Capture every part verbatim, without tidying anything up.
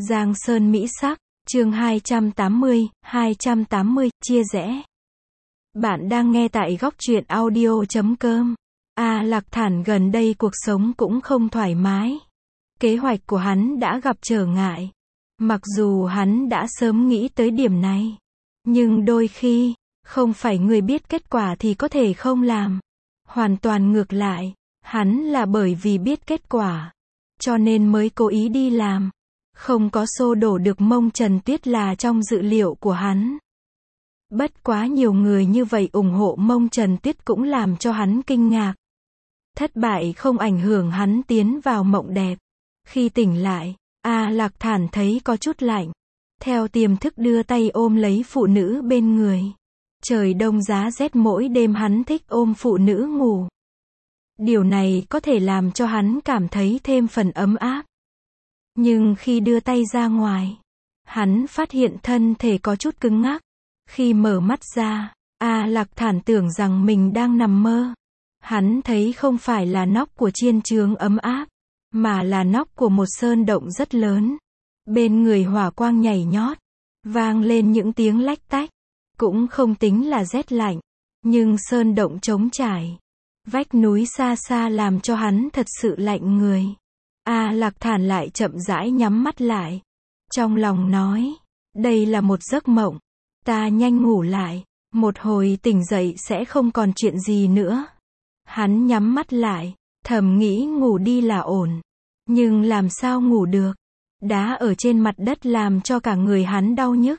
Giang Sơn Mỹ Sắc, chương hai trăm tám mươi, hai trăm tám mươi, chia rẽ. Bạn đang nghe tại góc truyện audio chấm com. A Lạc Thản gần đây cuộc sống cũng không thoải mái. Kế hoạch của hắn đã gặp trở ngại. Mặc dù hắn đã sớm nghĩ tới điểm này. Nhưng đôi khi, không phải người biết kết quả thì có thể không làm. Hoàn toàn ngược lại, hắn là bởi vì biết kết quả. Cho nên mới cố ý đi làm. Không có xô đổ được mông Trần Tuyết là trong dự liệu của hắn. Bất quá nhiều người như vậy ủng hộ mông Trần Tuyết cũng làm cho hắn kinh ngạc. Thất bại không ảnh hưởng hắn tiến vào mộng đẹp. Khi tỉnh lại, A Lạc Thản thấy có chút lạnh. Theo tiềm thức đưa tay ôm lấy phụ nữ bên người. Trời đông giá rét mỗi đêm hắn thích ôm phụ nữ ngủ. Điều này có thể làm cho hắn cảm thấy thêm phần ấm áp. Nhưng khi đưa tay ra ngoài, hắn phát hiện thân thể có chút cứng ngắc. Khi mở mắt ra, A Lạc Thản tưởng rằng mình đang nằm mơ. Hắn thấy không phải là nóc của chiên chướng ấm áp, mà là nóc của một sơn động rất lớn. Bên người hỏa quang nhảy nhót, vang lên những tiếng lách tách. Cũng không tính là rét lạnh, nhưng sơn động trống trải. Vách núi xa xa làm cho hắn thật sự lạnh người. A Lạc Thản lại chậm rãi nhắm mắt lại. Trong lòng nói, đây là một giấc mộng. Ta nhanh ngủ lại, một hồi tỉnh dậy sẽ không còn chuyện gì nữa. Hắn nhắm mắt lại, thầm nghĩ ngủ đi là ổn. Nhưng làm sao ngủ được? Đá ở trên mặt đất làm cho cả người hắn đau nhức.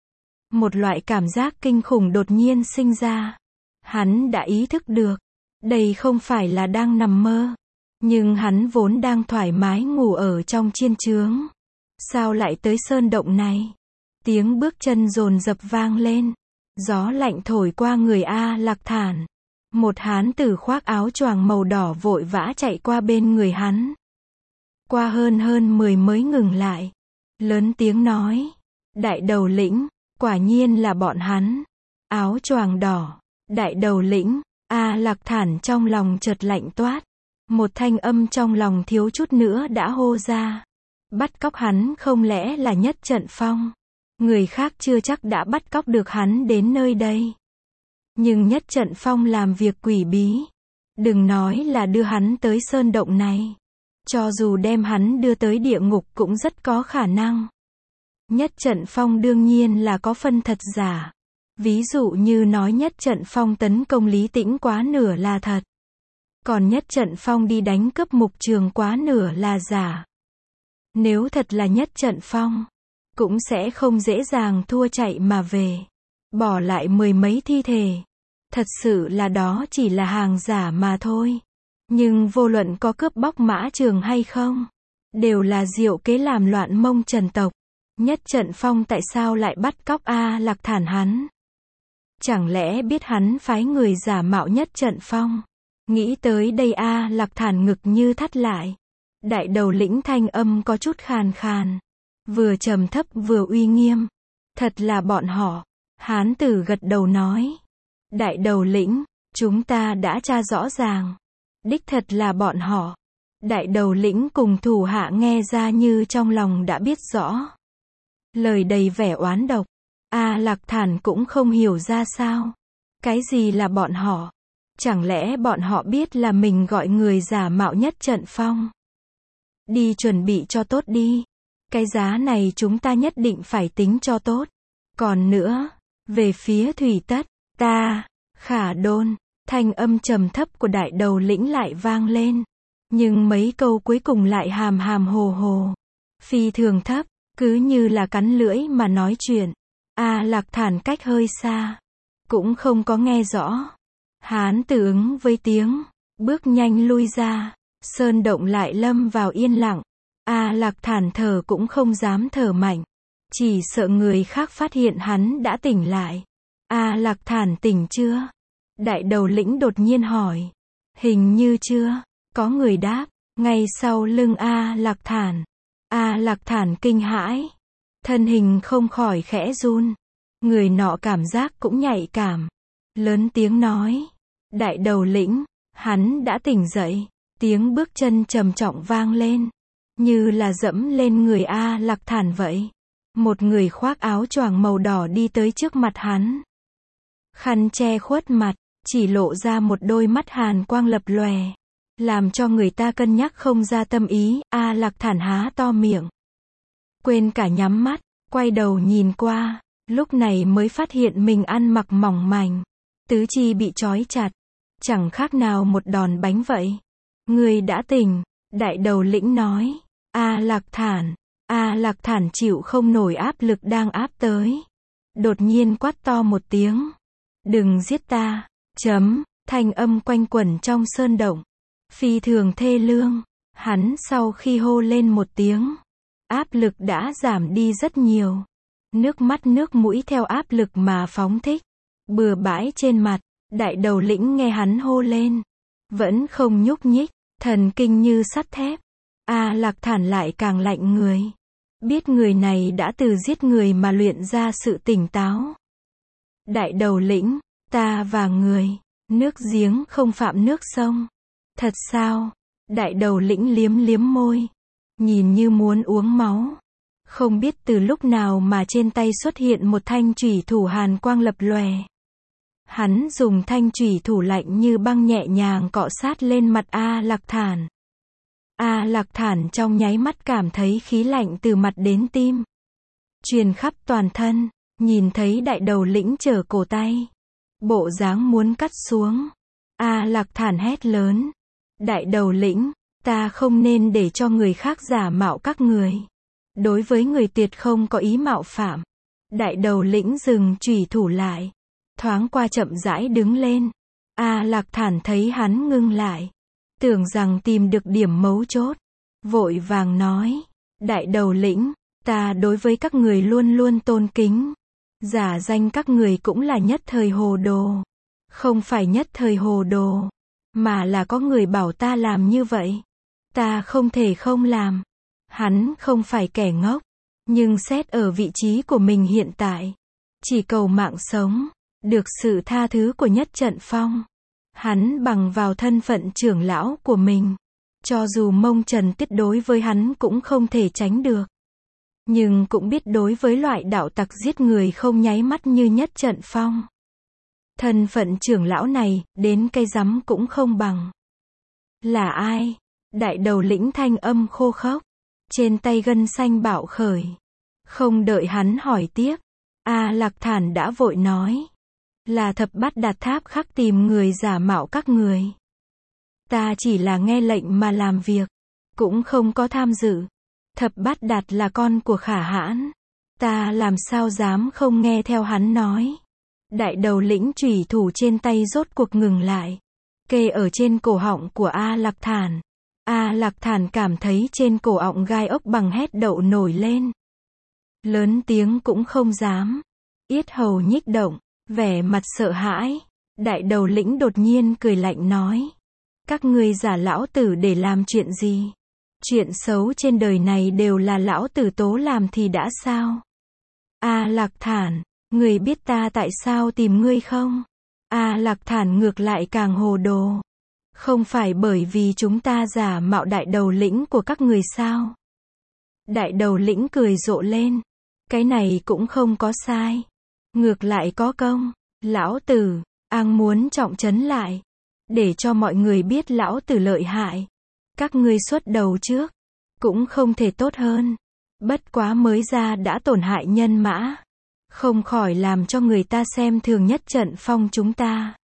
Một loại cảm giác kinh khủng đột nhiên sinh ra. Hắn đã ý thức được, đây không phải là đang nằm mơ. Nhưng hắn vốn đang thoải mái ngủ ở trong chiên chướng. Sao lại tới sơn động này? Tiếng bước chân dồn dập vang lên. Gió lạnh thổi qua người A Lạc Thản. Một hán tử khoác áo choàng màu đỏ vội vã chạy qua bên người hắn. Qua hơn hơn mười mới ngừng lại. Lớn tiếng nói. Đại đầu lĩnh, quả nhiên là bọn hắn. Áo choàng đỏ, đại đầu lĩnh. A Lạc Thản trong lòng chợt lạnh toát. Một thanh âm trong lòng thiếu chút nữa đã hô ra. Bắt cóc hắn không lẽ là Nhất Trận Phong? Người khác chưa chắc đã bắt cóc được hắn đến nơi đây. Nhưng Nhất Trận Phong làm việc quỷ bí. Đừng nói là đưa hắn tới sơn động này. Cho dù đem hắn đưa tới địa ngục cũng rất có khả năng. Nhất Trận Phong đương nhiên là có phân thật giả. Ví dụ như nói Nhất Trận Phong tấn công Lý Tĩnh quá nửa là thật. Còn Nhất Trận Phong đi đánh cướp Mục Trường quá nửa là giả. Nếu thật là Nhất Trận Phong, cũng sẽ không dễ dàng thua chạy mà về. Bỏ lại mười mấy thi thể. Thật sự là đó chỉ là hàng giả mà thôi. Nhưng vô luận có cướp bóc Mã Trường hay không, đều là diệu kế làm loạn mông Trần tộc. Nhất Trận Phong tại sao lại bắt cóc A Lạc Thản hắn? Chẳng lẽ biết hắn phái người giả mạo Nhất Trận Phong? Nghĩ tới đây A Lạc Thản ngực như thắt lại. Đại đầu lĩnh thanh âm có chút khàn khàn. Vừa trầm thấp vừa uy nghiêm. Thật là bọn họ. Hán tử gật đầu nói. Đại đầu lĩnh, chúng ta đã tra rõ ràng. Đích thật là bọn họ. Đại đầu lĩnh cùng thủ hạ nghe ra như trong lòng đã biết rõ. Lời đầy vẻ oán độc. A Lạc Thản cũng không hiểu ra sao. Cái gì là bọn họ? Chẳng lẽ bọn họ biết là mình gọi người giả mạo Nhất Trận Phong? Đi chuẩn bị cho tốt đi. Cái giá này chúng ta nhất định phải tính cho tốt. Còn nữa, về phía Thủy Tất, ta, Khả Đôn, thanh âm trầm thấp của đại đầu lĩnh lại vang lên. Nhưng mấy câu cuối cùng lại hàm hàm hồ hồ. Phi thường thấp, cứ như là cắn lưỡi mà nói chuyện. A Lạc Thản cách hơi xa, cũng không có nghe rõ. Hán tử ứng với tiếng, bước nhanh lui ra. Sơn động lại lâm vào yên lặng. A Lạc Thản thở cũng không dám thở mạnh. Chỉ sợ người khác phát hiện hắn đã tỉnh lại. A Lạc Thản tỉnh chưa? Đại đầu lĩnh đột nhiên hỏi. Hình như chưa. Có người đáp. Ngay sau lưng A Lạc Thản. A Lạc Thản kinh hãi. Thân hình không khỏi khẽ run. Người nọ cảm giác cũng nhạy cảm. Lớn tiếng nói. Đại đầu lĩnh, hắn đã tỉnh dậy. Tiếng bước chân trầm trọng vang lên. như là dẫm lên người A Lạc Thản vậy. Một người khoác áo choàng màu đỏ đi tới trước mặt hắn. Khăn che khuất mặt, chỉ lộ ra một đôi mắt hàn quang lập lòe, làm cho người ta cân nhắc không ra tâm ý. A Lạc Thản há to miệng, quên cả nhắm mắt, quay đầu nhìn qua, lúc này mới phát hiện mình ăn mặc mỏng manh, tứ chi bị trói chặt, chẳng khác nào một đòn bánh vậy. Người đã tỉnh, đại đầu lĩnh nói. A Lạc Thản, A Lạc Thản chịu không nổi áp lực đang áp tới, đột nhiên quát to một tiếng, đừng giết ta, chấm, thanh âm quanh quẩn trong sơn động, phi thường thê lương. Hắn sau khi hô lên một tiếng, áp lực đã giảm đi rất nhiều, nước mắt nước mũi theo áp lực mà phóng thích, bừa bãi trên mặt. Đại đầu lĩnh nghe hắn hô lên, vẫn không nhúc nhích, thần kinh như sắt thép. A Lạc Thản lại càng lạnh người, biết người này đã từ giết người mà luyện ra sự tỉnh táo. Đại đầu lĩnh, ta và người, nước giếng không phạm nước sông. Thật sao? Đại đầu lĩnh liếm liếm môi, nhìn như muốn uống máu. Không biết từ lúc nào mà trên tay xuất hiện một thanh chủy thủ hàn quang lập lòe. Hắn dùng thanh chủy thủ lạnh như băng nhẹ nhàng cọ sát lên mặt A Lạc Thản. A Lạc Thản trong nháy mắt cảm thấy khí lạnh từ mặt đến tim, truyền khắp toàn thân. Nhìn thấy đại đầu lĩnh trở cổ tay, bộ dáng muốn cắt xuống, A Lạc Thản hét lớn, đại đầu lĩnh, ta không nên để cho người khác giả mạo các người. Đối với người tuyệt không có ý mạo phạm. Đại đầu lĩnh dừng chủy thủ lại, thoáng qua chậm rãi đứng lên. A Lạc Thản thấy hắn ngưng lại, tưởng rằng tìm được điểm mấu chốt, vội vàng nói, đại đầu lĩnh, ta đối với các người luôn luôn tôn kính, giả danh các người cũng là nhất thời hồ đồ. Không phải nhất thời hồ đồ, mà là có người bảo ta làm như vậy, ta không thể không làm. Hắn không phải kẻ ngốc, nhưng xét ở vị trí của mình hiện tại, chỉ cầu mạng sống, được sự tha thứ của Nhất Trận Phong. Hắn bằng vào thân phận trưởng lão của mình, cho dù Mông Trần Tiết đối với hắn cũng không thể tránh được. Nhưng cũng biết đối với loại đạo tặc giết người không nháy mắt như Nhất Trận Phong, thân phận trưởng lão này, đến cây rắm cũng không bằng. Là ai? Đại đầu lĩnh thanh âm khô khốc, trên tay gân xanh bạo khởi. Không đợi hắn hỏi tiếp, A Lạc Thản đã vội nói, là Thập Bát Đạt Tháp khắc tìm người giả mạo các người. Ta chỉ là nghe lệnh mà làm việc, cũng không có tham dự. Thập Bát Đạt là con của Khả Hãn, ta làm sao dám không nghe theo hắn nói. Đại đầu lĩnh chủy thủ trên tay rốt cuộc ngừng lại, kê ở trên cổ họng của A Lạc Thản. A Lạc Thản cảm thấy trên cổ họng gai ốc bằng hét đậu nổi lên. Lớn tiếng cũng không dám, yết hầu nhích động, vẻ mặt sợ hãi. Đại đầu lĩnh đột nhiên cười lạnh nói, các ngươi giả lão tử để làm chuyện gì? Chuyện xấu trên đời này đều là lão tử tố làm thì đã sao? A Lạc Thản, người biết ta tại sao tìm ngươi không? A Lạc Thản ngược lại càng hồ đồ. Không phải bởi vì chúng ta giả mạo đại đầu lĩnh của các người sao? Đại đầu lĩnh cười rộ lên. Cái này cũng không có sai. Ngược lại có công. Lão tử, ang muốn trọng trấn lại. Để cho mọi người biết lão tử lợi hại. Các ngươi xuất đầu trước. Cũng không thể tốt hơn. Bất quá mới ra đã tổn hại nhân mã. Không khỏi làm cho người ta xem thường Nhất Trận Phong chúng ta.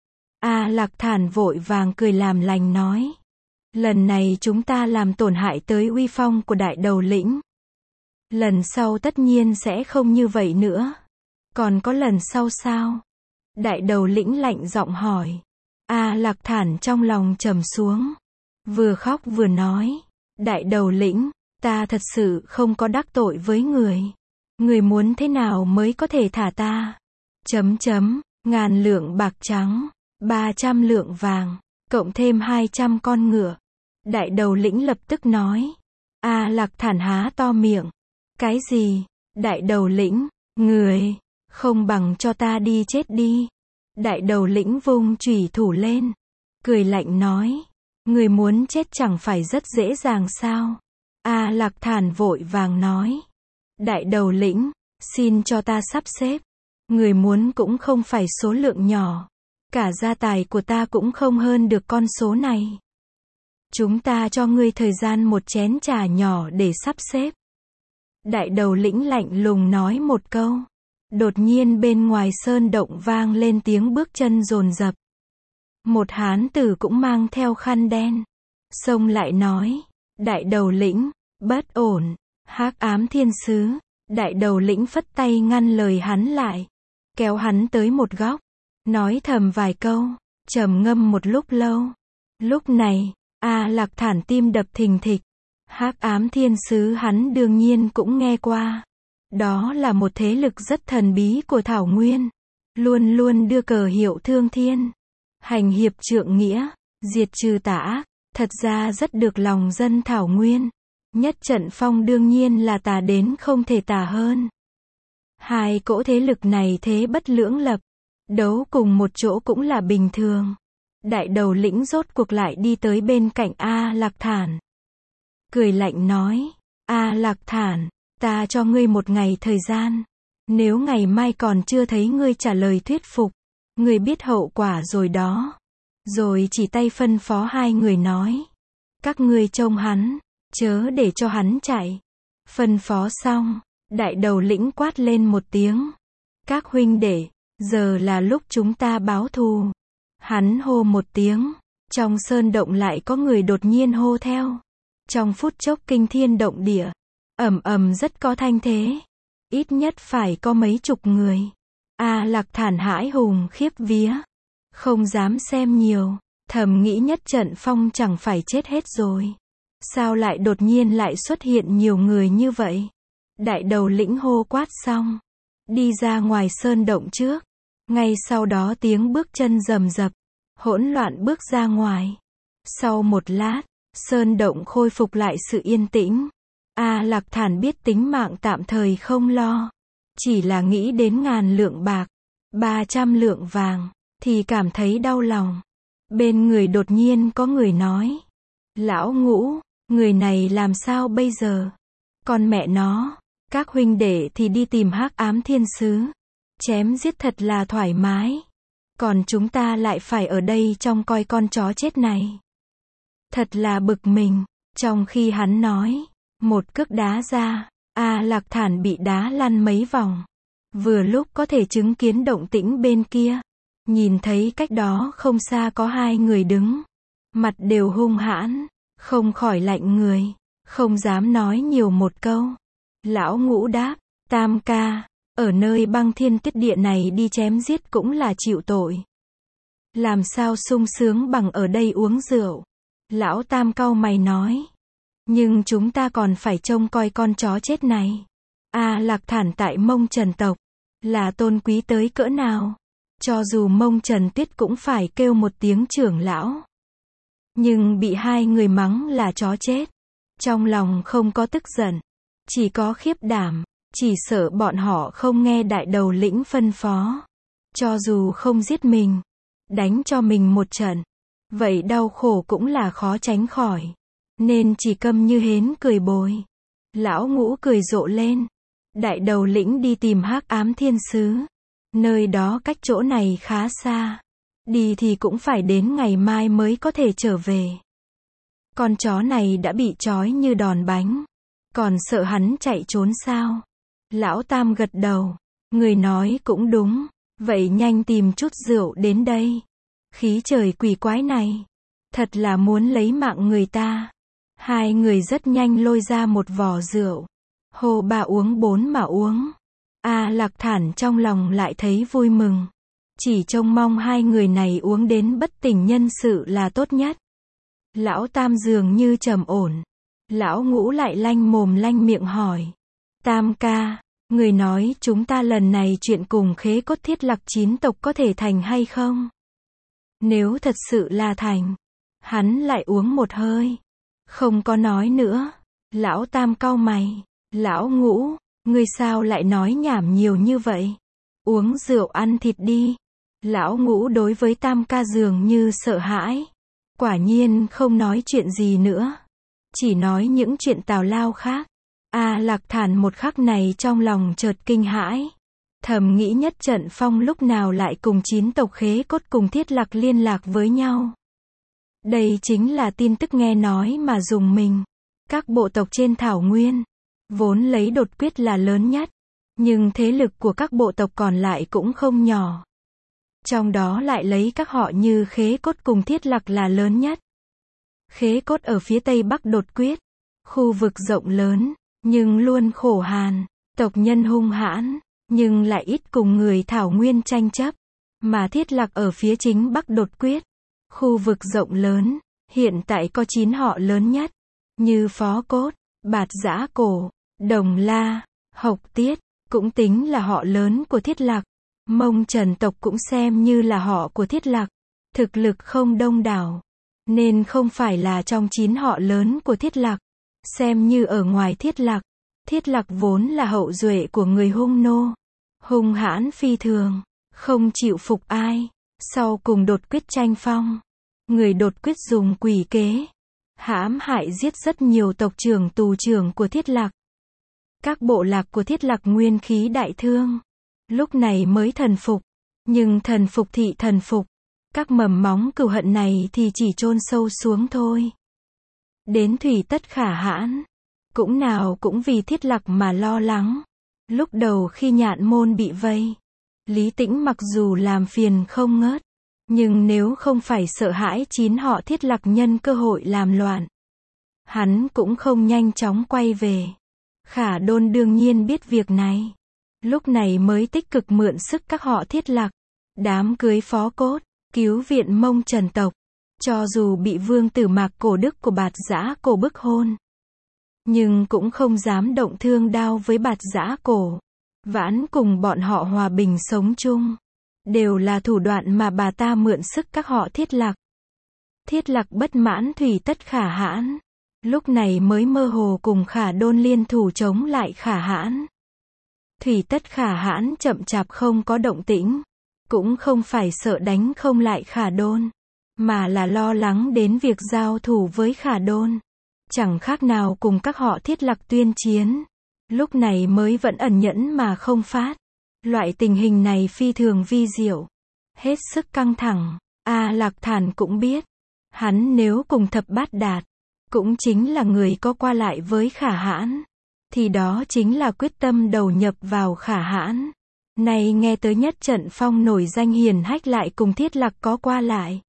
A Lạc Thản vội vàng cười làm lành nói, lần này chúng ta làm tổn hại tới uy phong của đại đầu lĩnh. Lần sau tất nhiên sẽ không như vậy nữa. Còn có lần sau sao? Đại đầu lĩnh lạnh giọng hỏi. A Lạc Thản trong lòng trầm xuống, vừa khóc vừa nói, đại đầu lĩnh, ta thật sự không có đắc tội với người. Người muốn thế nào mới có thể thả ta? Chấm chấm, ngàn lượng bạc trắng, ba trăm lượng vàng, cộng thêm hai trăm con ngựa. Đại đầu lĩnh lập tức nói. A Lạc Thản há to miệng. Cái gì? Đại đầu lĩnh, người, không bằng cho ta đi chết đi. Đại đầu lĩnh vung chủy thủ lên, cười lạnh nói, người muốn chết chẳng phải rất dễ dàng sao? A Lạc Thản vội vàng nói. Đại đầu lĩnh, xin cho ta sắp xếp. Người muốn cũng không phải số lượng nhỏ. Cả gia tài của ta cũng không hơn được con số này. Chúng ta cho ngươi thời gian một chén trà nhỏ để sắp xếp. Đại đầu lĩnh lạnh lùng nói một câu. Đột nhiên bên ngoài sơn động vang lên tiếng bước chân dồn dập. Một hán tử cũng mang theo khăn đen. Xông lại nói. Đại đầu lĩnh, bất ổn. Hắc ám thiên sứ. Đại đầu lĩnh phất tay ngăn lời hắn lại. Kéo hắn tới một góc. Nói thầm vài câu. Trầm ngâm một lúc lâu. Lúc này, A Lạc Thản tim đập thình thịch. Hắc ám thiên sứ hắn đương nhiên cũng nghe qua. Đó là một thế lực rất thần bí của Thảo Nguyên. Luôn luôn đưa cờ hiệu thương thiên. Hành hiệp trượng nghĩa. Diệt trừ tà ác. Thật ra rất được lòng dân Thảo Nguyên. Nhất trận phong đương nhiên là tà đến không thể tà hơn. Hai cỗ thế lực này thế bất lưỡng lập. Đấu cùng một chỗ cũng là bình thường. Đại đầu lĩnh rốt cuộc lại đi tới bên cạnh A Lạc Thản. Cười lạnh nói. A Lạc Thản, ta cho ngươi một ngày thời gian. Nếu ngày mai còn chưa thấy ngươi trả lời thuyết phục, ngươi biết hậu quả rồi đó. Rồi chỉ tay phân phó hai người nói. Các ngươi trông hắn, chớ để cho hắn chạy. Phân phó xong, đại đầu lĩnh quát lên một tiếng. Các huynh đệ, giờ là lúc chúng ta báo thù. Hắn hô một tiếng, trong sơn động lại có người đột nhiên hô theo. Trong phút chốc kinh thiên động địa, ầm ầm rất có thanh thế. Ít nhất phải có mấy chục người. A Lạc Thản hãi hùng khiếp vía. Không dám xem nhiều, thầm nghĩ nhất trận phong chẳng phải chết hết rồi. Sao lại đột nhiên lại xuất hiện nhiều người như vậy? Đại đầu lĩnh hô quát xong. Đi ra ngoài sơn động trước. Ngay sau đó tiếng bước chân rầm rập. Hỗn loạn bước ra ngoài. Sau một lát, sơn động khôi phục lại sự yên tĩnh. A Lạc Thản biết tính mạng tạm thời không lo. Chỉ là nghĩ đến ngàn lượng bạc, ba trăm lượng vàng, thì cảm thấy đau lòng. Bên người đột nhiên có người nói. Lão Ngũ, người này làm sao bây giờ? Con mẹ nó, các huynh đệ thì đi tìm Hắc ám thiên sứ. Chém giết thật là thoải mái. Còn chúng ta lại phải ở đây trông coi con chó chết này. Thật là bực mình. Trong khi hắn nói, một cước đá ra, A Lạc Thản bị đá lăn mấy vòng. Vừa lúc có thể chứng kiến động tĩnh bên kia. Nhìn thấy cách đó không xa có hai người đứng. Mặt đều hung hãn, không khỏi lạnh người, không dám nói nhiều một câu. Lão Ngũ đáp, Tam ca, ở nơi băng thiên tuyết địa này đi chém giết cũng là chịu tội. Làm sao sung sướng bằng ở đây uống rượu. Lão Tam cau mày nói. Nhưng chúng ta còn phải trông coi con chó chết này. A Lạc Thản tại Mông Trần tộc, là tôn quý tới cỡ nào. Cho dù Mông Trần Tuyết cũng phải kêu một tiếng trưởng lão. Nhưng bị hai người mắng là chó chết. Trong lòng không có tức giận, chỉ có khiếp đảm. Chỉ sợ bọn họ không nghe đại đầu lĩnh phân phó. Cho dù không giết mình, đánh cho mình một trận, vậy đau khổ cũng là khó tránh khỏi. Nên chỉ câm như hến cười bồi. Lão Ngũ cười rộ lên. Đại đầu lĩnh đi tìm Hắc ám thiên sứ. Nơi đó cách chỗ này khá xa. Đi thì cũng phải đến ngày mai mới có thể trở về. Con chó này đã bị trói như đòn bánh. Còn sợ hắn chạy trốn sao? Lão Tam gật đầu. Người nói cũng đúng. Vậy nhanh tìm chút rượu đến đây. Khí trời quỷ quái này. Thật là muốn lấy mạng người ta. Hai người rất nhanh lôi ra một vò rượu. Hồ bà uống bốn mà uống. A Lạc Thản trong lòng lại thấy vui mừng. Chỉ trông mong hai người này uống đến bất tỉnh nhân sự là tốt nhất. Lão Tam dường như trầm ổn. Lão Ngũ lại lanh mồm lanh miệng hỏi. Tam ca, người nói chúng ta lần này chuyện cùng Khế Cốt Thiết Lạc chín tộc có thể thành hay không? Nếu thật sự là thành. Hắn lại uống một hơi. Không có nói nữa. Lão Tam cau mày. Lão Ngũ, ngươi sao lại nói nhảm nhiều như vậy? Uống rượu ăn thịt đi. Lão Ngũ đối với Tam ca dường như sợ hãi. Quả nhiên không nói chuyện gì nữa. chỉ nói những chuyện tào lao khác. A Lạc Thản một khắc này trong lòng chợt kinh hãi. Thầm nghĩ Nhất Trận Phong lúc nào lại cùng chín tộc Khế Cốt cùng Thiết Lạc liên lạc với nhau. Đây chính là tin tức nghe nói mà dùng mình. Các bộ tộc trên thảo nguyên, vốn lấy đột quyết là lớn nhất, nhưng thế lực của các bộ tộc còn lại cũng không nhỏ. Trong đó lại lấy các họ như Khế Cốt cùng Thiết Lạc là lớn nhất. Khế Cốt ở phía tây bắc đột quyết, khu vực rộng lớn, nhưng luôn khổ hàn, tộc nhân hung hãn, nhưng lại ít cùng người thảo nguyên tranh chấp. Mà Thiết Lạc ở phía chính bắc đột quyết, khu vực rộng lớn, hiện tại có chín họ lớn nhất, như Phó Cốt, Bạt Giã Cổ, Đồng La, Hộc Tiết, cũng tính là họ lớn của Thiết Lạc. Mông Trần tộc cũng xem như là họ của Thiết Lạc, thực lực không đông đảo, nên không phải là trong chín họ lớn của Thiết Lạc. Xem như ở ngoài Thiết Lạc, Thiết Lạc vốn là hậu duệ của người Hung Nô, hung hãn phi thường, không chịu phục ai. Sau cùng đột quyết tranh phong, người đột quyết dùng quỷ kế, hãm hại giết rất nhiều tộc trưởng tù trưởng của Thiết Lạc. Các bộ lạc của Thiết Lạc nguyên khí đại thương, lúc này mới thần phục, nhưng thần phục thị thần phục, các mầm móng cừu hận này thì chỉ chôn sâu xuống thôi. Đến Thủy Tất Khả Hãn, cũng nào cũng vì Thiết Lạc mà lo lắng. Lúc đầu khi Nhạn Môn bị vây, Lý Tĩnh mặc dù làm phiền không ngớt, nhưng nếu không phải sợ hãi chín họ Thiết Lạc nhân cơ hội làm loạn, hắn cũng không nhanh chóng quay về. Khả Đôn đương nhiên biết việc này, lúc này mới tích cực mượn sức các họ Thiết Lạc, đám cưới Phó Cốt, cứu viện Mông Trần tộc. Cho dù bị vương tử Mạc Cổ Đức của Bạt Giã Cổ bức hôn, nhưng cũng không dám động thương đao với Bạt Giã Cổ. Vãn cùng bọn họ hòa bình sống chung, đều là thủ đoạn mà bà ta mượn sức các họ Thiết Lạc. Thiết Lạc bất mãn Thủy Tất Khả Hãn, lúc này mới mơ hồ cùng Khả Đôn liên thủ chống lại Khả Hãn. Thủy Tất Khả Hãn chậm chạp không có động tĩnh, cũng không phải sợ đánh không lại Khả Đôn, mà là lo lắng đến việc giao thủ với Khả Đôn. Chẳng khác nào cùng các họ Thiết Lạc tuyên chiến. Lúc này mới vẫn ẩn nhẫn mà không phát. Loại tình hình này phi thường vi diệu, hết sức căng thẳng. A Lạc Thản cũng biết, hắn nếu cùng Thập Bát Đạt, cũng chính là người có qua lại với Khả Hãn, thì đó chính là quyết tâm đầu nhập vào Khả Hãn. Này nghe tới Nhất Trận Phong nổi danh hiển hách lại cùng Thiết Lạc có qua lại,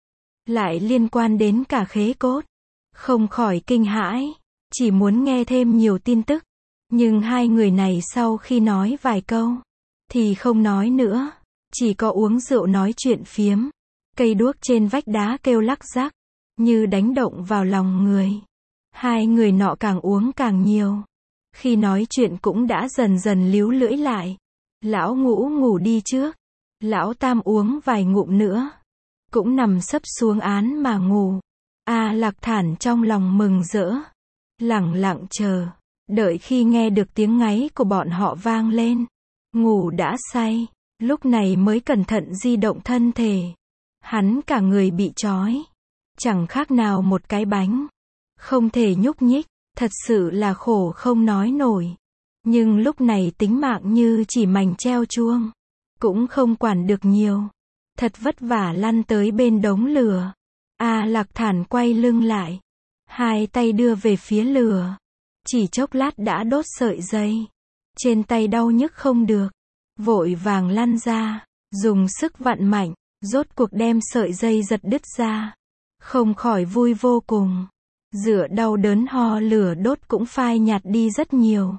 lại liên quan đến cả Khế Cốt, không khỏi kinh hãi, chỉ muốn nghe thêm nhiều tin tức. Nhưng hai người này sau khi nói vài câu, thì không nói nữa, chỉ có uống rượu nói chuyện phiếm. Cây đuốc trên vách đá kêu lắc rắc, như đánh động vào lòng người. Hai người nọ càng uống càng nhiều. Khi nói chuyện cũng đã dần dần líu lưỡi lại. Lão Ngũ ngủ đi trước. Lão Tam uống vài ngụm nữa, cũng nằm sấp xuống án mà ngủ. A Lạc Thản trong lòng mừng rỡ, lẳng lặng chờ, đợi khi nghe được tiếng ngáy của bọn họ vang lên. Ngủ đã say, lúc này mới cẩn thận di động thân thể. Hắn cả người bị trói, chẳng khác nào một cái bánh, không thể nhúc nhích, thật sự là khổ không nói nổi. Nhưng lúc này tính mạng như chỉ mảnh treo chuông, cũng không quản được nhiều. Thật vất vả lăn tới bên đống lửa. A Lạc Thản quay lưng lại, hai tay đưa về phía lửa. Chỉ chốc lát đã đốt sợi dây. Trên tay đau nhức không được, vội vàng lăn ra, dùng sức vặn mạnh, rốt cuộc đem sợi dây giật đứt ra. Không khỏi vui vô cùng. Dựa đau đớn ho lửa đốt cũng phai nhạt đi rất nhiều.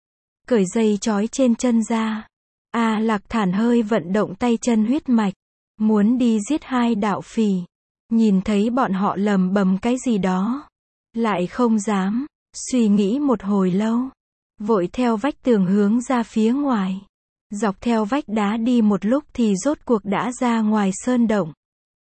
Cởi dây trói trên chân ra. A Lạc Thản hơi vận động tay chân huyết mạch, muốn đi giết hai đạo phỉ. Nhìn thấy bọn họ lầm bầm cái gì đó, lại không dám, suy nghĩ một hồi lâu, vội theo vách tường hướng ra phía ngoài. Dọc theo vách đá đi một lúc thì rốt cuộc đã ra ngoài sơn động.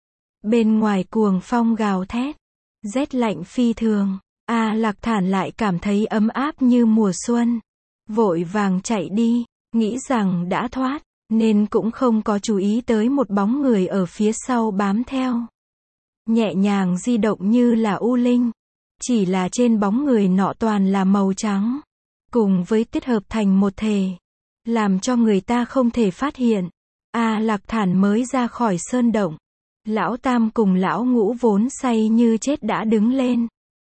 Bên ngoài cuồng phong gào thét, rét lạnh phi thường. A Lạc Thản lại cảm thấy ấm áp như mùa xuân. Vội vàng chạy đi, nghĩ rằng đã thoát, nên cũng không có chú ý tới một bóng người ở phía sau bám theo. Nhẹ nhàng di động như là u linh. Chỉ là trên bóng người nọ toàn là màu trắng, cùng với tiết hợp thành một thể, làm cho người ta không thể phát hiện. A Lạc Thản mới ra khỏi sơn động. Lão Tam cùng lão Ngũ vốn say như chết đã đứng lên.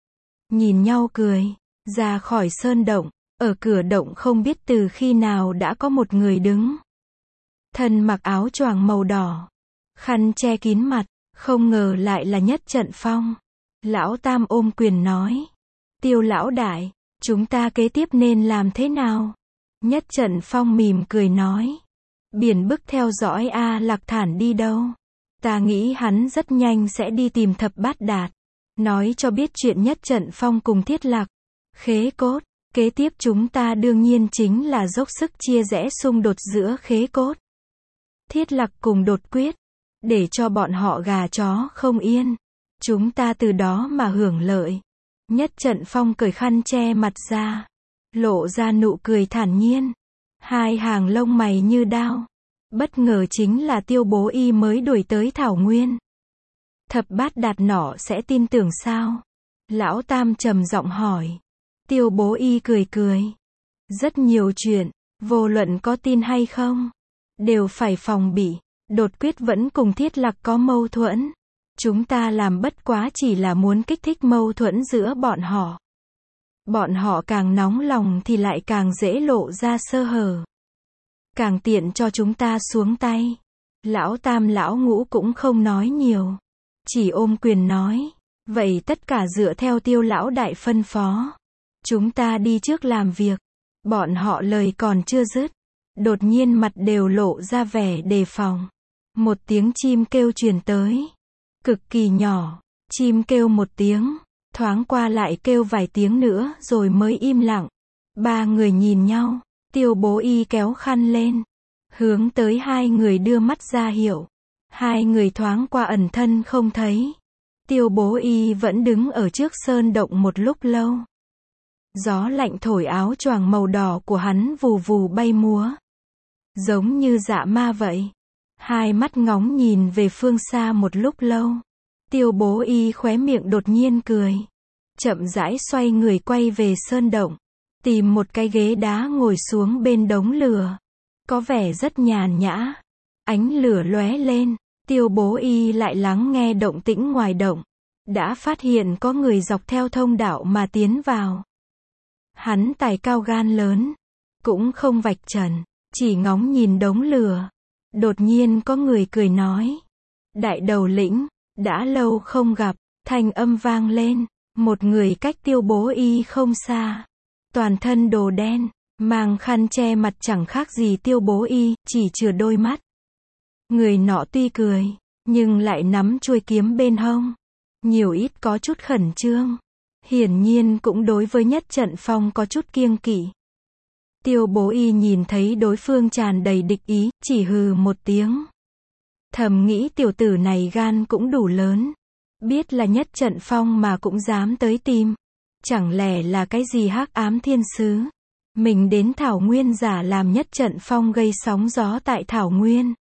Nhìn nhau cười, ra khỏi sơn động, ở cửa động không biết từ khi nào đã có một người đứng. Thân mặc áo choàng màu đỏ, khăn che kín mặt, không ngờ lại là Nhất Trận Phong. Lão Tam ôm quyền nói, Tiêu lão đại, chúng ta kế tiếp nên làm thế nào? Nhất Trận Phong mỉm cười nói, Biển Bức theo dõi A Lạc Thản đi đâu? Ta nghĩ hắn rất nhanh sẽ đi tìm Thập Bát Đạt, nói cho biết chuyện Nhất Trận Phong cùng Thiết Lạc, Khế Cốt. Kế tiếp chúng ta đương nhiên chính là dốc sức chia rẽ xung đột giữa Khế Cốt, Thiết Lạc cùng Đột Quyết, để cho bọn họ gà chó không yên. Chúng ta từ đó mà hưởng lợi. Nhất Trận Phong cởi khăn che mặt ra, lộ ra nụ cười thản nhiên, hai hàng lông mày như đao. Bất ngờ chính là Tiêu Bố Y mới đuổi tới Thảo Nguyên. Thập Bát Đạt nọ sẽ tin tưởng sao? Lão Tam trầm giọng hỏi. Tiêu Bố Y cười cười. Rất nhiều chuyện, vô luận có tin hay không, đều phải phòng bị. Đột Quyết vẫn cùng Thiết Lạc có mâu thuẫn. Chúng ta làm bất quá chỉ là muốn kích thích mâu thuẫn giữa bọn họ. Bọn họ càng nóng lòng thì lại càng dễ lộ ra sơ hở, càng tiện cho chúng ta xuống tay. Lão Tam lão Ngũ cũng không nói nhiều, chỉ ôm quyền nói, vậy tất cả dựa theo Tiêu lão đại phân phó. Chúng ta đi trước làm việc. Bọn họ lời còn chưa dứt, đột nhiên mặt đều lộ ra vẻ đề phòng. Một tiếng chim kêu truyền tới, cực kỳ nhỏ, chim kêu một tiếng, thoáng qua lại kêu vài tiếng nữa rồi mới im lặng. Ba người nhìn nhau, Tiêu Bố Y kéo khăn lên, hướng tới hai người đưa mắt ra hiệu. Hai người thoáng qua ẩn thân không thấy. Tiêu Bố Y vẫn đứng ở trước sơn động một lúc lâu. Gió lạnh thổi áo choàng màu đỏ của hắn vù vù bay múa, giống như dạ ma vậy. Hai mắt ngóng nhìn về phương xa một lúc lâu. Tiêu Bố Y khóe miệng đột nhiên cười, chậm rãi xoay người quay về sơn động, tìm một cái ghế đá ngồi xuống bên đống lửa, có vẻ rất nhàn nhã. Ánh lửa lóe lên, Tiêu Bố Y lại lắng nghe động tĩnh ngoài động, đã phát hiện có người dọc theo thông đạo mà tiến vào. Hắn tài cao gan lớn, cũng không vạch trần, chỉ ngóng nhìn đống lửa. Đột nhiên có người cười nói, Đại đầu lĩnh, đã lâu không gặp. Thanh âm vang lên, một người cách Tiêu Bố Y không xa, toàn thân đồ đen, mang khăn che mặt chẳng khác gì Tiêu Bố Y, chỉ chừa đôi mắt. Người nọ tuy cười, nhưng lại nắm chuôi kiếm bên hông, nhiều ít có chút khẩn trương, hiển nhiên cũng đối với Nhất Trận Phong có chút kiêng kỵ. Tiêu Bố Y nhìn thấy đối phương tràn đầy địch ý, chỉ hừ một tiếng. Thầm nghĩ tiểu tử này gan cũng đủ lớn, biết là Nhất Trận Phong mà cũng dám tới tìm. Chẳng lẽ là cái gì hắc ám thiên sứ? Mình đến Thảo Nguyên giả làm Nhất Trận Phong gây sóng gió tại Thảo Nguyên.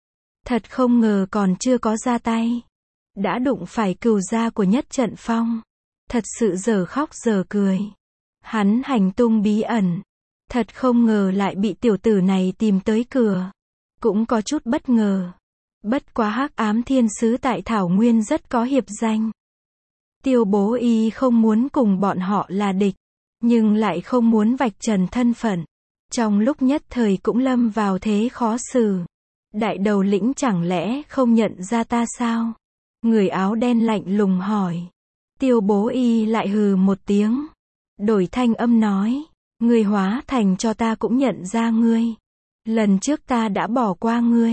Thật không ngờ còn chưa có ra tay, đã đụng phải cừu gia của Nhất Trận Phong. Thật sự giờ khóc giờ cười. Hắn hành tung bí ẩn, thật không ngờ lại bị tiểu tử này tìm tới cửa. Cũng có chút bất ngờ. Bất quá hắc ám thiên sứ tại Thảo Nguyên rất có hiệp danh. Tiêu Bố Y không muốn cùng bọn họ là địch, nhưng lại không muốn vạch trần thân phận. Trong lúc nhất thời cũng lâm vào thế khó xử. Đại đầu lĩnh chẳng lẽ không nhận ra ta sao? Người áo đen lạnh lùng hỏi. Tiêu Bố Y lại hừ một tiếng, đổi thanh âm nói, ngươi hóa thành cho ta cũng nhận ra ngươi. Lần trước ta đã bỏ qua ngươi,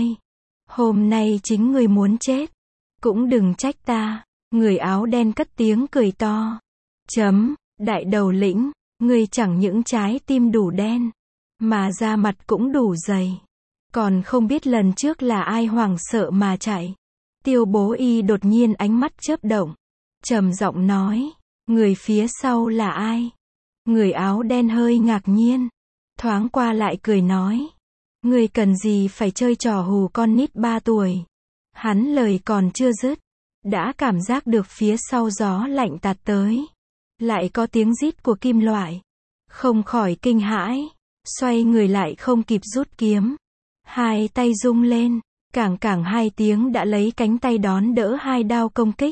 hôm nay chính ngươi muốn chết, cũng đừng trách ta. Người áo đen cất tiếng cười to. Chấm, đại đầu lĩnh, ngươi chẳng những trái tim đủ đen, mà da mặt cũng đủ dày. Còn không biết lần trước là ai hoảng sợ mà chạy. Tiêu Bố Y đột nhiên ánh mắt chớp động, trầm giọng nói, người phía sau là ai? Người áo đen hơi ngạc nhiên, thoáng qua lại cười nói, ngươi cần gì phải chơi trò hù con nít ba tuổi? Hắn lời còn chưa dứt, đã cảm giác được phía sau gió lạnh tạt tới. lại có tiếng rít của kim loại. Không khỏi kinh hãi, xoay người lại không kịp rút kiếm. Hai tay rung lên, cảng cảng hai tiếng đã lấy cánh tay đón đỡ hai đao công kích.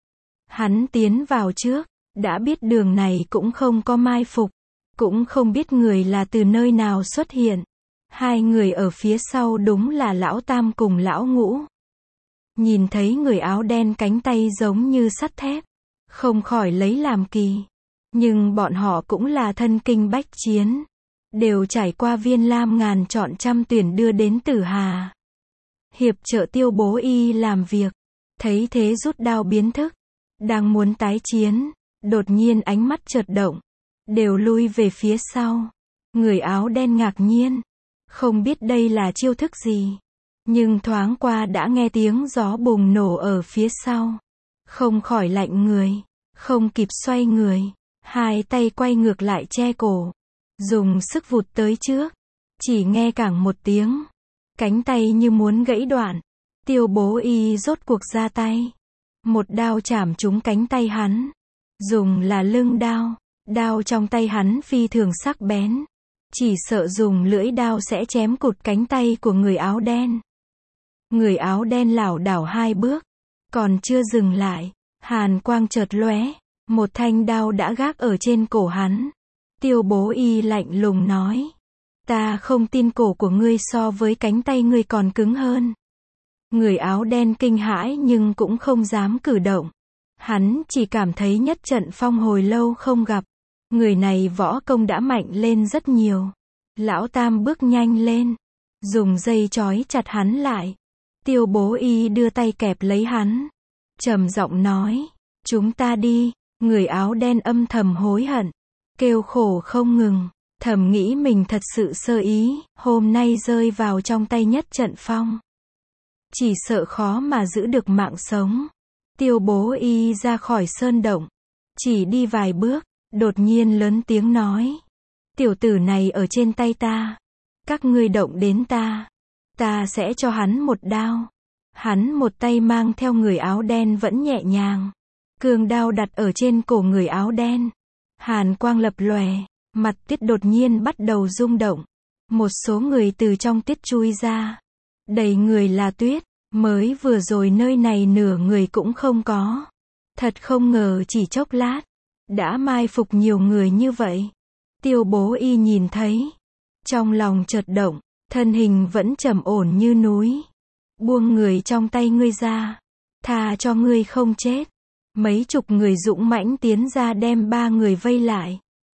Hắn tiến vào trước, đã biết đường này cũng không có mai phục, cũng không biết người là từ nơi nào xuất hiện. Hai người ở phía sau đúng là lão Tam cùng lão Ngũ. Nhìn thấy người áo đen cánh tay giống như sắt thép, không khỏi lấy làm kỳ. Nhưng bọn họ cũng là thân kinh bách chiến, đều trải qua Viên Lam ngàn chọn trăm tuyển đưa đến Tử Hà. Hiệp trợ Tiêu Bố Y làm việc, thấy thế rút đao biến thức, đang muốn tái chiến, đột nhiên ánh mắt chợt động, đều lui về phía sau. Người áo đen ngạc nhiên, không biết đây là chiêu thức gì, nhưng thoáng qua đã nghe tiếng gió bùng nổ ở phía sau, không khỏi lạnh người, không kịp xoay người, hai tay quay ngược lại che cổ, dùng sức vụt tới trước, chỉ nghe cảng một tiếng, cánh tay như muốn gãy đoạn. Tiêu Bố Y rốt cuộc ra tay, một đao chảm trúng cánh tay hắn, dùng là lưng đao, đao trong tay hắn phi thường sắc bén, chỉ sợ dùng lưỡi đao sẽ chém cụt cánh tay của người áo đen. Người áo đen lảo đảo hai bước, còn chưa dừng lại, hàn quang chợt lóe, một thanh đao đã gác ở trên cổ hắn. Tiêu Bố Y lạnh lùng nói, ta không tin cổ của ngươi so với cánh tay ngươi còn cứng hơn. Người áo đen kinh hãi nhưng cũng không dám cử động. Hắn chỉ cảm thấy nhất trận phong hồi lâu không gặp. Người này võ công đã mạnh lên rất nhiều. Lão Tam bước nhanh lên, dùng dây trói chặt hắn lại. Tiêu Bố Y đưa tay kẹp lấy hắn, trầm giọng nói, chúng ta đi. Người áo đen âm thầm hối hận, kêu khổ không ngừng, thầm nghĩ mình thật sự sơ ý, hôm nay rơi vào trong tay nhất trận phong, chỉ sợ khó mà giữ được mạng sống. Tiêu Bố Y ra khỏi sơn động, chỉ đi vài bước, đột nhiên lớn tiếng nói, tiểu tử này ở trên tay ta, các ngươi động đến ta, ta sẽ cho hắn một đao. Hắn một tay mang theo người áo đen vẫn nhẹ nhàng, cương đao đặt ở trên cổ người áo đen. Hàn quang lập lòe, mặt tuyết đột nhiên bắt đầu rung động. Một số người từ trong tuyết chui ra, đầy người là tuyết, mới vừa rồi nơi này nửa người cũng không có. Thật không ngờ chỉ chốc lát, đã mai phục nhiều người như vậy. Tiêu Bố Y nhìn thấy, trong lòng chợt động, thân hình vẫn trầm ổn như núi. Buông người trong tay ngươi ra, tha cho ngươi không chết. Mấy chục người dũng mãnh tiến ra đem ba người vây lại.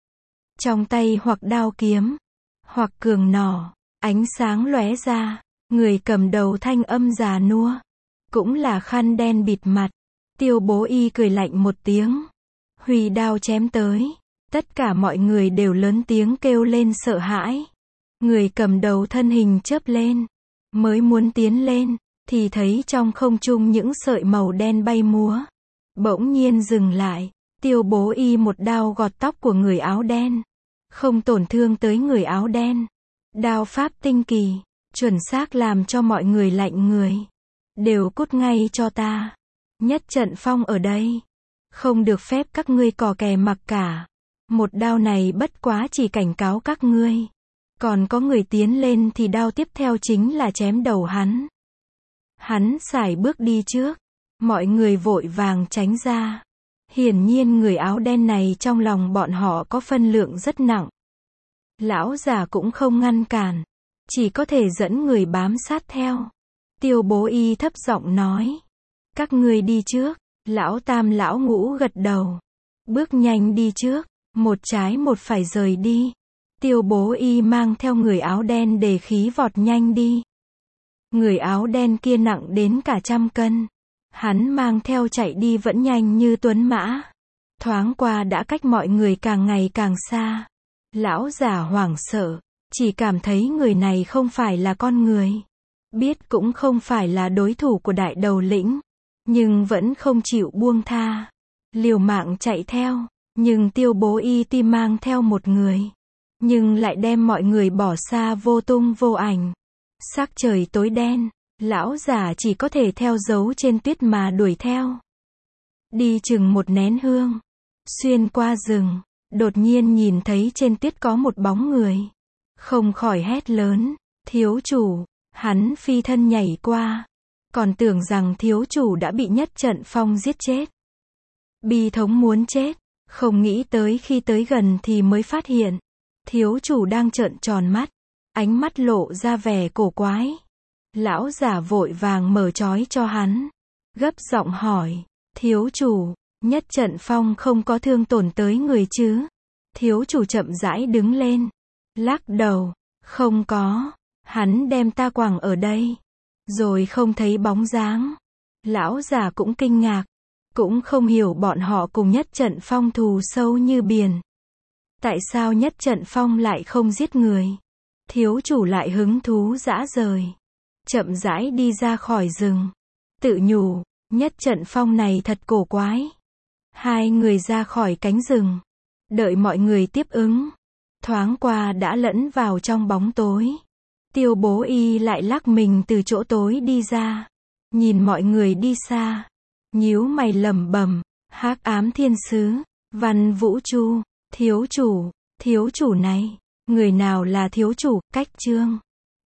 Trong tay hoặc đao kiếm, hoặc cường nỏ, ánh sáng lóe ra, người cầm đầu thanh âm già nua, cũng là khăn đen bịt mặt. Tiêu Bố Y cười lạnh một tiếng, huy đao chém tới. Tất cả mọi người đều lớn tiếng kêu lên sợ hãi. Người cầm đầu thân hình chớp lên, mới muốn tiến lên, thì thấy trong không trung những sợi màu đen bay múa. Bỗng nhiên dừng lại, Tiêu Bố Y một đao gọt tóc của người áo đen, không tổn thương tới người áo đen. Đao pháp tinh kỳ, chuẩn xác làm cho mọi người lạnh người. Đều cút ngay cho ta. Nhất trận phong ở đây, không được phép các ngươi cò kè mặc cả. Một đao này bất quá chỉ cảnh cáo các ngươi. Còn có người tiến lên thì đao tiếp theo chính là chém đầu hắn. Hắn sải bước đi trước, mọi người vội vàng tránh ra. Hiển nhiên người áo đen này trong lòng bọn họ có phân lượng rất nặng. Lão già cũng không ngăn cản, chỉ có thể dẫn người bám sát theo. Tiêu Bố Y thấp giọng nói, các ngươi đi trước. Lão Tam lão Ngũ gật đầu, bước nhanh đi trước, một trái một phải rời đi. Tiêu Bố Y mang theo người áo đen để khí vọt nhanh đi. Người áo đen kia nặng đến cả trăm cân, hắn mang theo chạy đi vẫn nhanh như tuấn mã. Thoáng qua đã cách mọi người càng ngày càng xa. Lão già hoảng sợ, chỉ cảm thấy người này không phải là con người, biết cũng không phải là đối thủ của đại đầu lĩnh, nhưng vẫn không chịu buông tha, liều mạng chạy theo. Nhưng Tiêu Bố Y tuy mang theo một người, nhưng lại đem mọi người bỏ xa vô tung vô ảnh. Sắc trời tối đen, lão già chỉ có thể theo dấu trên tuyết mà đuổi theo. Đi chừng một nén hương, Xuyên qua rừng, đột nhiên nhìn thấy trên tuyết có một bóng người. Không khỏi hét lớn, thiếu chủ, hắn phi thân nhảy qua. Còn tưởng rằng thiếu chủ đã bị Nhất Trận Phong giết chết. Bi thống muốn chết, không nghĩ tới khi tới gần thì mới phát hiện. Thiếu chủ đang trợn tròn mắt, ánh mắt lộ ra vẻ cổ quái. Lão giả vội vàng mở trói cho hắn, gấp giọng hỏi, thiếu chủ, Nhất Trận Phong không có thương tổn tới người chứ? Thiếu chủ chậm rãi đứng lên, lắc đầu, không có, hắn đem ta quẳng ở đây, rồi không thấy bóng dáng. Lão giả cũng kinh ngạc, cũng không hiểu bọn họ cùng Nhất Trận Phong thù sâu như biển. Tại sao Nhất Trận Phong lại không giết người? Thiếu chủ lại hứng thú dã rời, chậm rãi đi ra khỏi rừng, tự nhủ, Nhất Trận Phong này thật cổ quái. Hai người ra khỏi cánh rừng, đợi mọi người tiếp ứng, thoáng qua đã lẫn vào trong bóng tối. Tiêu Bố Y lại lắc mình từ chỗ tối đi ra, nhìn mọi người đi xa, nhíu mày lẩm bẩm, Hắc Ám Thiên Sứ, Văn Vũ Chu, thiếu chủ, thiếu chủ này, người nào là thiếu chủ? Cách chương